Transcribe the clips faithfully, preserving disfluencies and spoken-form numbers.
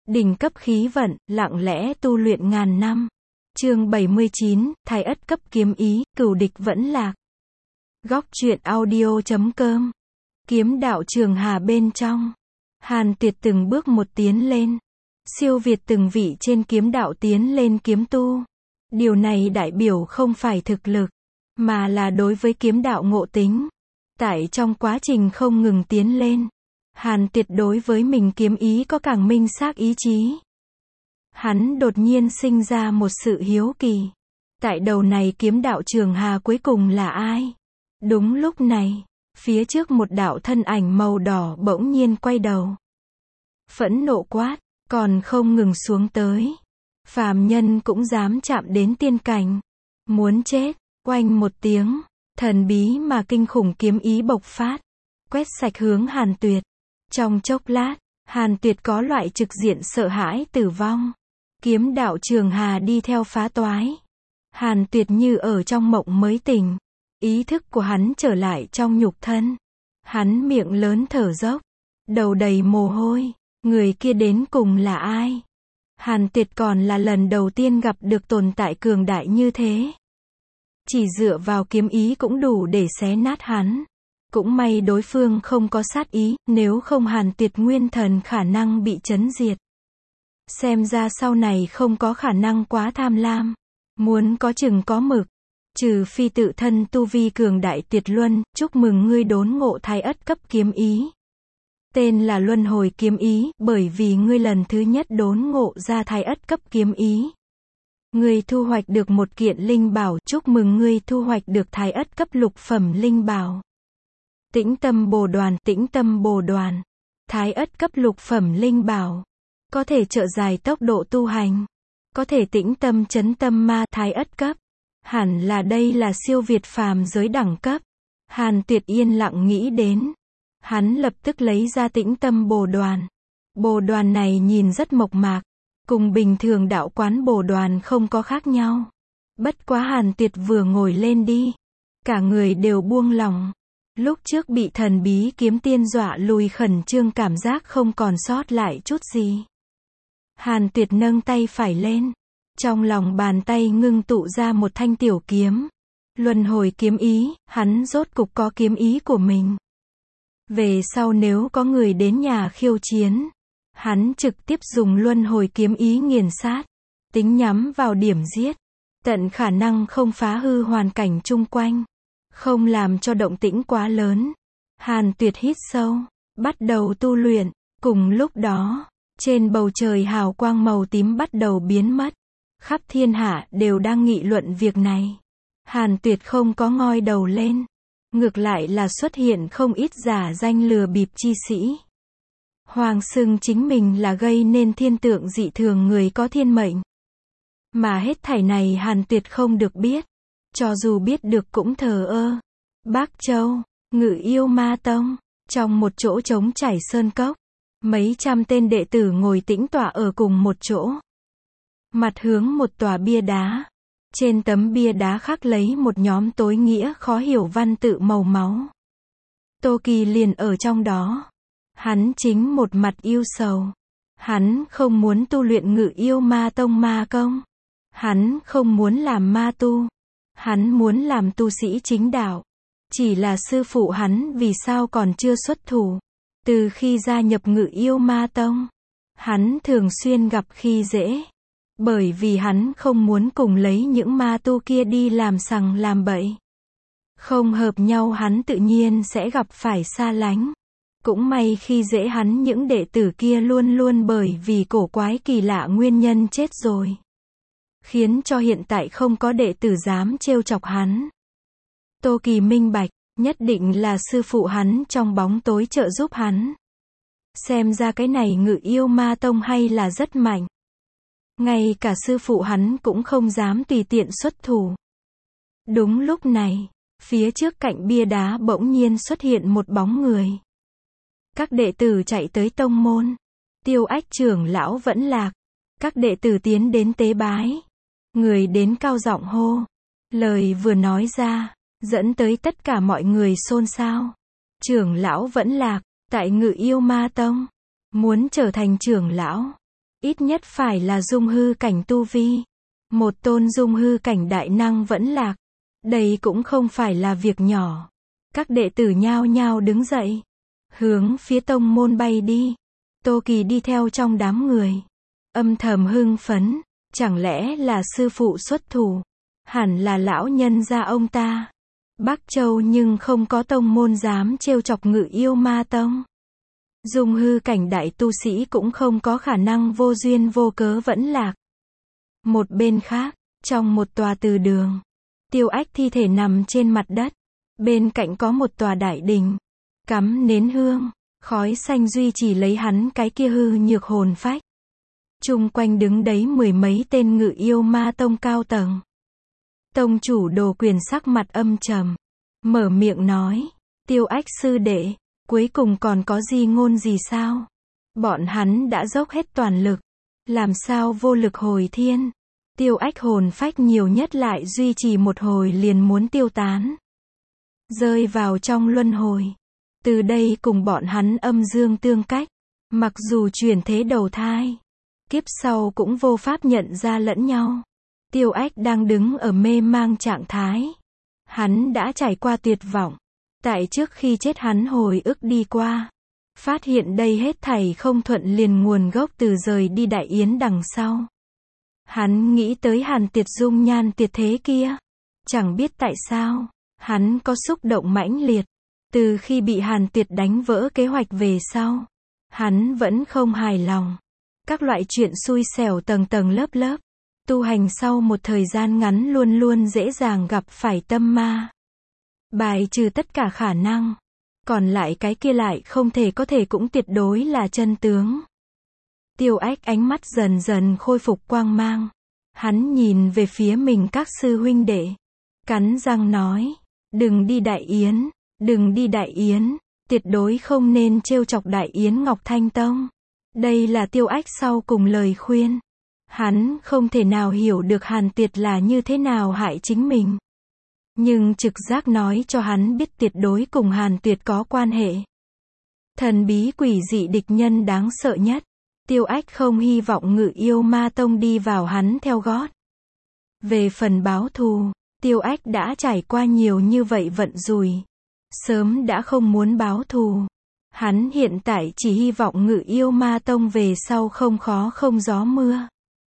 Đỉnh cấp khí vận, lặng lẽ tu luyện ngàn năm. Chương bảy mươi chín, Thái Ất cấp kiếm ý, cửu địch vẫn lạc. Góc truyện audio chấm com. Kiếm đạo Trường Hà bên trong. Hàn Tuyệt từng bước một tiến lên. Siêu việt từng vị trên kiếm đạo tiến lên kiếm tu. Điều này đại biểu không phải thực lực, mà là đối với kiếm đạo ngộ tính. Tại trong quá trình không ngừng tiến lên, Hàn Tuyệt đối với mình kiếm ý có càng minh xác ý chí. Hắn đột nhiên sinh ra một sự hiếu kỳ. Tại đầu này kiếm đạo Trường Hà cuối cùng là ai? Đúng lúc này, phía trước một đạo thân ảnh màu đỏ bỗng nhiên quay đầu. Phẫn nộ quát, còn không ngừng xuống tới. Phàm nhân cũng dám chạm đến tiên cảnh. Muốn chết, oanh một tiếng, thần bí mà kinh khủng kiếm ý bộc phát, quét sạch hướng Hàn Tuyệt. Trong chốc lát, Hàn Tuyệt có loại trực diện sợ hãi tử vong. Kiếm đạo Trường Hà đi theo phá toái. Hàn Tuyệt như ở trong mộng mới tỉnh. Ý thức của hắn trở lại trong nhục thân. Hắn miệng lớn thở dốc, đầu đầy mồ hôi. Người kia đến cùng là ai? Hàn Tuyệt còn là lần đầu tiên gặp được tồn tại cường đại như thế. Chỉ dựa vào kiếm ý cũng đủ để xé nát hắn. Cũng may đối phương không có sát ý, nếu không Hàn Tuyệt nguyên thần khả năng bị chấn diệt. Xem ra sau này không có khả năng quá tham lam. Muốn có chừng có mực. Trừ phi tự thân tu vi cường đại tuyệt luân, chúc mừng ngươi đốn ngộ Thái Ất cấp kiếm ý. Tên là Luân Hồi kiếm ý, bởi vì ngươi lần thứ nhất đốn ngộ ra Thái Ất cấp kiếm ý. Ngươi thu hoạch được một kiện linh bảo, chúc mừng ngươi thu hoạch được Thái Ất cấp lục phẩm linh bảo. Tĩnh tâm bồ đoàn, tĩnh tâm bồ đoàn. Thái Ất cấp lục phẩm linh bảo. Có thể trợ dài tốc độ tu hành. Có thể tĩnh tâm chấn tâm ma, Thái Ất cấp. Hẳn là đây là siêu việt phàm giới đẳng cấp. Hàn Tuyệt yên lặng nghĩ đến. Hắn lập tức lấy ra tĩnh tâm bồ đoàn. Bồ đoàn này nhìn rất mộc mạc. Cùng bình thường đạo quán bồ đoàn không có khác nhau. Bất quá Hàn Tuyệt vừa ngồi lên đi. Cả người đều buông lỏng. Lúc trước bị thần bí kiếm tiên dọa lùi khẩn trương cảm giác không còn sót lại chút gì. Hàn Tuyệt nâng tay phải lên. Trong lòng bàn tay ngưng tụ ra một thanh tiểu kiếm. Luân hồi kiếm ý, hắn rốt cục có kiếm ý của mình. Về sau nếu có người đến nhà khiêu chiến, hắn trực tiếp dùng luân hồi kiếm ý nghiền sát. Tính nhắm vào điểm giết. Tận khả năng không phá hư hoàn cảnh chung quanh. Không làm cho động tĩnh quá lớn. Hàn Tuyệt hít sâu, bắt đầu tu luyện. Cùng lúc đó, trên bầu trời hào quang màu tím bắt đầu biến mất. Khắp thiên hạ đều đang nghị luận việc này. Hàn Tuyệt không có ngoi đầu lên. Ngược lại là xuất hiện không ít giả danh lừa bịp chi sĩ. Hoàng xưng chính mình là gây nên thiên tượng dị thường người có thiên mệnh. Mà hết thảy này Hàn Tuyệt không được biết. Cho dù biết được cũng thờ ơ. Bắc Châu, Ngự Yêu Ma Tông, trong một chỗ trống trải sơn cốc. Mấy trăm tên đệ tử ngồi tĩnh tọa ở cùng một chỗ. Mặt hướng một tòa bia đá. Trên tấm bia đá khắc lấy một nhóm tối nghĩa khó hiểu văn tự màu máu. Tô Kỳ liền ở trong đó. Hắn chính một mặt yêu sầu. Hắn không muốn tu luyện Ngự Yêu Ma Tông ma công. Hắn không muốn làm ma tu. Hắn muốn làm tu sĩ chính đạo. Chỉ là sư phụ hắn vì sao còn chưa xuất thủ. Từ khi gia nhập Ngự Yêu Ma Tông, hắn thường xuyên gặp khi dễ. Bởi vì hắn không muốn cùng lấy những ma tu kia đi làm sằng làm bậy. Không hợp nhau hắn tự nhiên sẽ gặp phải xa lánh. Cũng may khi dễ hắn những đệ tử kia luôn luôn bởi vì cổ quái kỳ lạ nguyên nhân chết rồi. Khiến cho hiện tại không có đệ tử dám trêu chọc hắn. Tô Kỳ minh bạch, nhất định là sư phụ hắn trong bóng tối trợ giúp hắn. Xem ra cái này Ngự Yêu Ma Tông hay là rất mạnh. Ngay cả sư phụ hắn cũng không dám tùy tiện xuất thủ. Đúng lúc này, phía trước cạnh bia đá bỗng nhiên xuất hiện một bóng người. Các đệ tử chạy tới tông môn. Tiêu Ách trưởng lão vẫn lạc. Các đệ tử tiến đến tế bái. Người đến cao giọng hô. Lời vừa nói ra, dẫn tới tất cả mọi người xôn xao. Trưởng lão vẫn lạc, tại Ngự Yêu Ma Tông. Muốn trở thành trưởng lão. ít nhất phải là dung hư cảnh tu vi. Một tôn dung hư cảnh đại năng vẫn lạc. Đây cũng không phải là việc nhỏ. Các đệ tử nhao nhao đứng dậy, hướng phía tông môn bay đi. Tô Kỳ đi theo trong đám người, âm thầm hưng phấn, chẳng lẽ là sư phụ xuất thủ? Hẳn là lão nhân gia ông ta. Bắc Châu nhưng không có tông môn dám trêu chọc Ngự Yêu Ma Tông. Dung hư cảnh đại tu sĩ cũng không có khả năng vô duyên vô cớ vẫn lạc. Một bên khác, trong một tòa từ đường, Tiêu Ách thi thể nằm trên mặt đất. Bên cạnh có một tòa đại đình, cắm nến hương, khói xanh duy trì lấy hắn cái kia hư nhược hồn phách. Chung quanh đứng đấy mười mấy tên Ngự Yêu Ma Tông cao tầng. Tông chủ Đồ Quyền sắc mặt âm trầm, mở miệng nói, Tiêu Ách sư đệ, cuối cùng còn có gì ngôn gì sao? Bọn hắn đã dốc hết toàn lực, làm sao vô lực hồi thiên? Tiêu Ách hồn phách nhiều nhất lại duy trì một hồi liền muốn tiêu tán, rơi vào trong luân hồi. Từ đây cùng bọn hắn âm dương tương cách, mặc dù chuyển thế đầu thai, kiếp sau cũng vô pháp nhận ra lẫn nhau. Tiêu Ách đang đứng ở mê mang trạng thái. Hắn đã trải qua tuyệt vọng. Tại trước khi chết hắn hồi ức đi qua, phát hiện đây hết thảy không thuận liền nguồn gốc từ rời đi Đại Yến đằng sau. Hắn nghĩ tới Hàn Tiệt dung nhan tuyệt thế kia. Chẳng biết tại sao, hắn có xúc động mãnh liệt. Từ khi bị Hàn Tiệt đánh vỡ kế hoạch về sau, hắn vẫn không hài lòng. Các loại chuyện xui xẻo tầng tầng lớp lớp. Tu hành sau một thời gian ngắn luôn luôn dễ dàng gặp phải tâm ma. Bài trừ tất cả khả năng. Còn lại cái kia lại không thể có thể cũng tuyệt đối là chân tướng. Tiêu Ách ánh mắt dần dần khôi phục quang mang. Hắn nhìn về phía mình các sư huynh đệ. Cắn răng nói, đừng đi Đại Yến, đừng đi Đại Yến, tuyệt đối không nên trêu chọc Đại Yến Ngọc Thanh Tông. Đây là Tiêu Ách sau cùng lời khuyên. Hắn không thể nào hiểu được Hàn Tiệt là như thế nào hại chính mình. Nhưng trực giác nói cho hắn biết tuyệt đối cùng Hàn Tiệt có quan hệ. Thần bí quỷ dị địch nhân đáng sợ nhất. Tiêu Ách không hy vọng Ngự Yêu Ma Tông đi vào hắn theo gót. Về phần báo thù, Tiêu Ách đã trải qua nhiều như vậy vận rủi. Sớm đã không muốn báo thù. Hắn hiện tại chỉ hy vọng Ngự Yêu Ma Tông về sau không khó không gió mưa.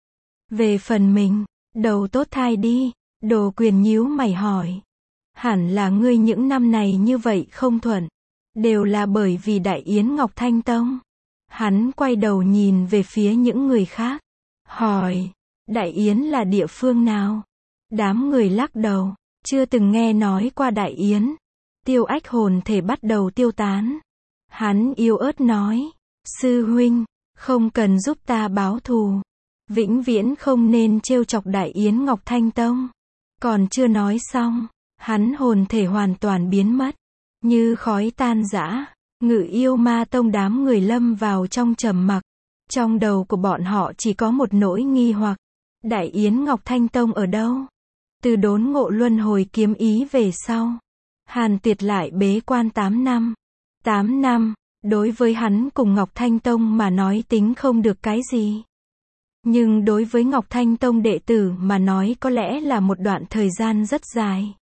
Về phần mình, đầu tốt thai đi. Đồ Quyền nhíu mày hỏi. Hẳn là ngươi những năm này như vậy không thuận, đều là bởi vì Đại Yến Ngọc Thanh Tông. Hắn quay đầu nhìn về phía những người khác, hỏi, Đại Yến là địa phương nào? Đám người lắc đầu, chưa từng nghe nói qua Đại Yến. Tiêu Ách hồn thể bắt đầu tiêu tán. Hắn yếu ớt nói, sư huynh, không cần giúp ta báo thù. Vĩnh viễn không nên trêu chọc Đại Yến Ngọc Thanh Tông. Còn chưa nói xong, hắn hồn thể hoàn toàn biến mất, như khói tan rã. Ngự Yêu Ma Tông đám người lâm vào trong trầm mặc. Trong đầu của bọn họ chỉ có một nỗi nghi hoặc. Đại Yến Ngọc Thanh Tông ở đâu? Từ đốn ngộ luân hồi kiếm ý về sau, Hàn Tiệt lại bế quan tám năm. tám năm, đối với hắn cùng Ngọc Thanh Tông mà nói tính không được cái gì. Nhưng đối với Ngọc Thanh Tông đệ tử mà nói có lẽ là một đoạn thời gian rất dài.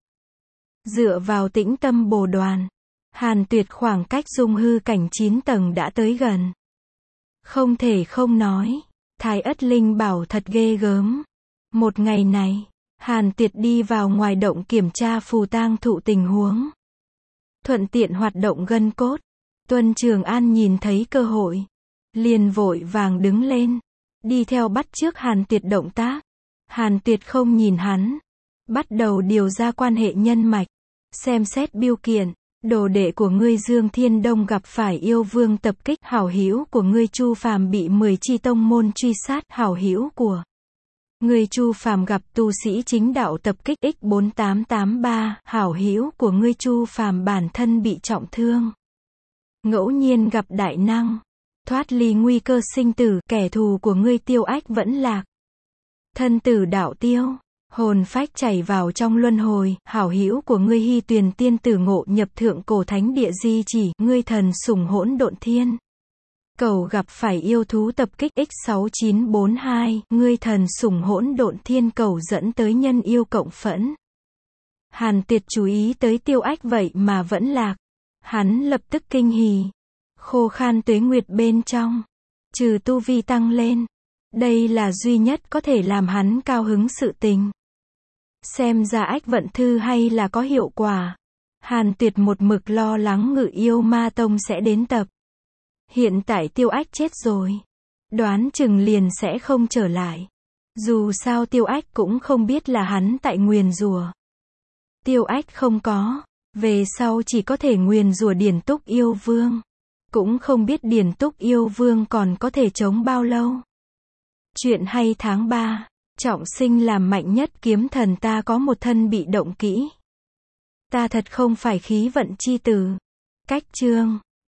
Dựa vào tĩnh tâm bồ đoàn, Hàn Tuyệt khoảng cách dung hư cảnh chín tầng đã tới gần. Không thể không nói, Thái Ất Linh bảo thật ghê gớm. Một ngày này, Hàn Tuyệt đi vào ngoài động kiểm tra phù tang thụ tình huống. Thuận tiện hoạt động gân cốt. Tuân Trường An nhìn thấy cơ hội, liền vội vàng đứng lên, đi theo bắt trước Hàn Tuyệt động tác. Hàn Tuyệt không nhìn hắn, bắt đầu điều ra quan hệ nhân mạch, xem xét biêu kiện. Đồ đệ của ngươi Dương Thiên Đông gặp phải yêu vương tập kích, hảo hữu của ngươi Chu Phàm bị mười chi tông môn truy sát, hảo hữu của ngươi Chu Phàm gặp tu sĩ chính đạo tập kích x bốn tám tám ba, hảo hữu của ngươi Chu Phàm bản thân bị trọng thương. Ngẫu nhiên gặp đại năng, thoát ly nguy cơ sinh tử, kẻ thù của ngươi Tiêu Ách vẫn lạc. Thân tử đạo tiêu, hồn phách chảy vào trong luân hồi, hảo hữu của ngươi Hy Tuyền tiên tử ngộ nhập thượng cổ thánh địa di chỉ, ngươi thần sủng hỗn độn thiên. Cầu gặp phải yêu thú tập kích x sáu chín bốn hai, ngươi thần sủng hỗn độn thiên cầu dẫn tới nhân yêu cộng phẫn. Hàn Tuyệt chú ý tới Tiêu Ách vậy mà vẫn lạc. Hắn lập tức kinh hỉ. Khô khan tuế nguyệt bên trong. Trừ tu vi tăng lên. Đây là duy nhất có thể làm hắn cao hứng sự tình. Xem ra ách vận thư hay là có hiệu quả. Hàn Tuyệt một mực lo lắng Ngự Yêu Ma Tông sẽ đến tập. Hiện tại Tiêu Ách chết rồi. Đoán chừng liền sẽ không trở lại. Dù sao Tiêu Ách cũng không biết là hắn tại nguyền rủa. Tiêu Ách không có. Về sau chỉ có thể nguyền rủa Điển Túc Yêu Vương. Cũng không biết Điển Túc Yêu Vương còn có thể chống bao lâu. Chuyện hay tháng ba. Trọng sinh làm mạnh nhất kiếm thần ta có một thân bị động kỹ. Ta thật không phải khí vận chi tử. Cách chương.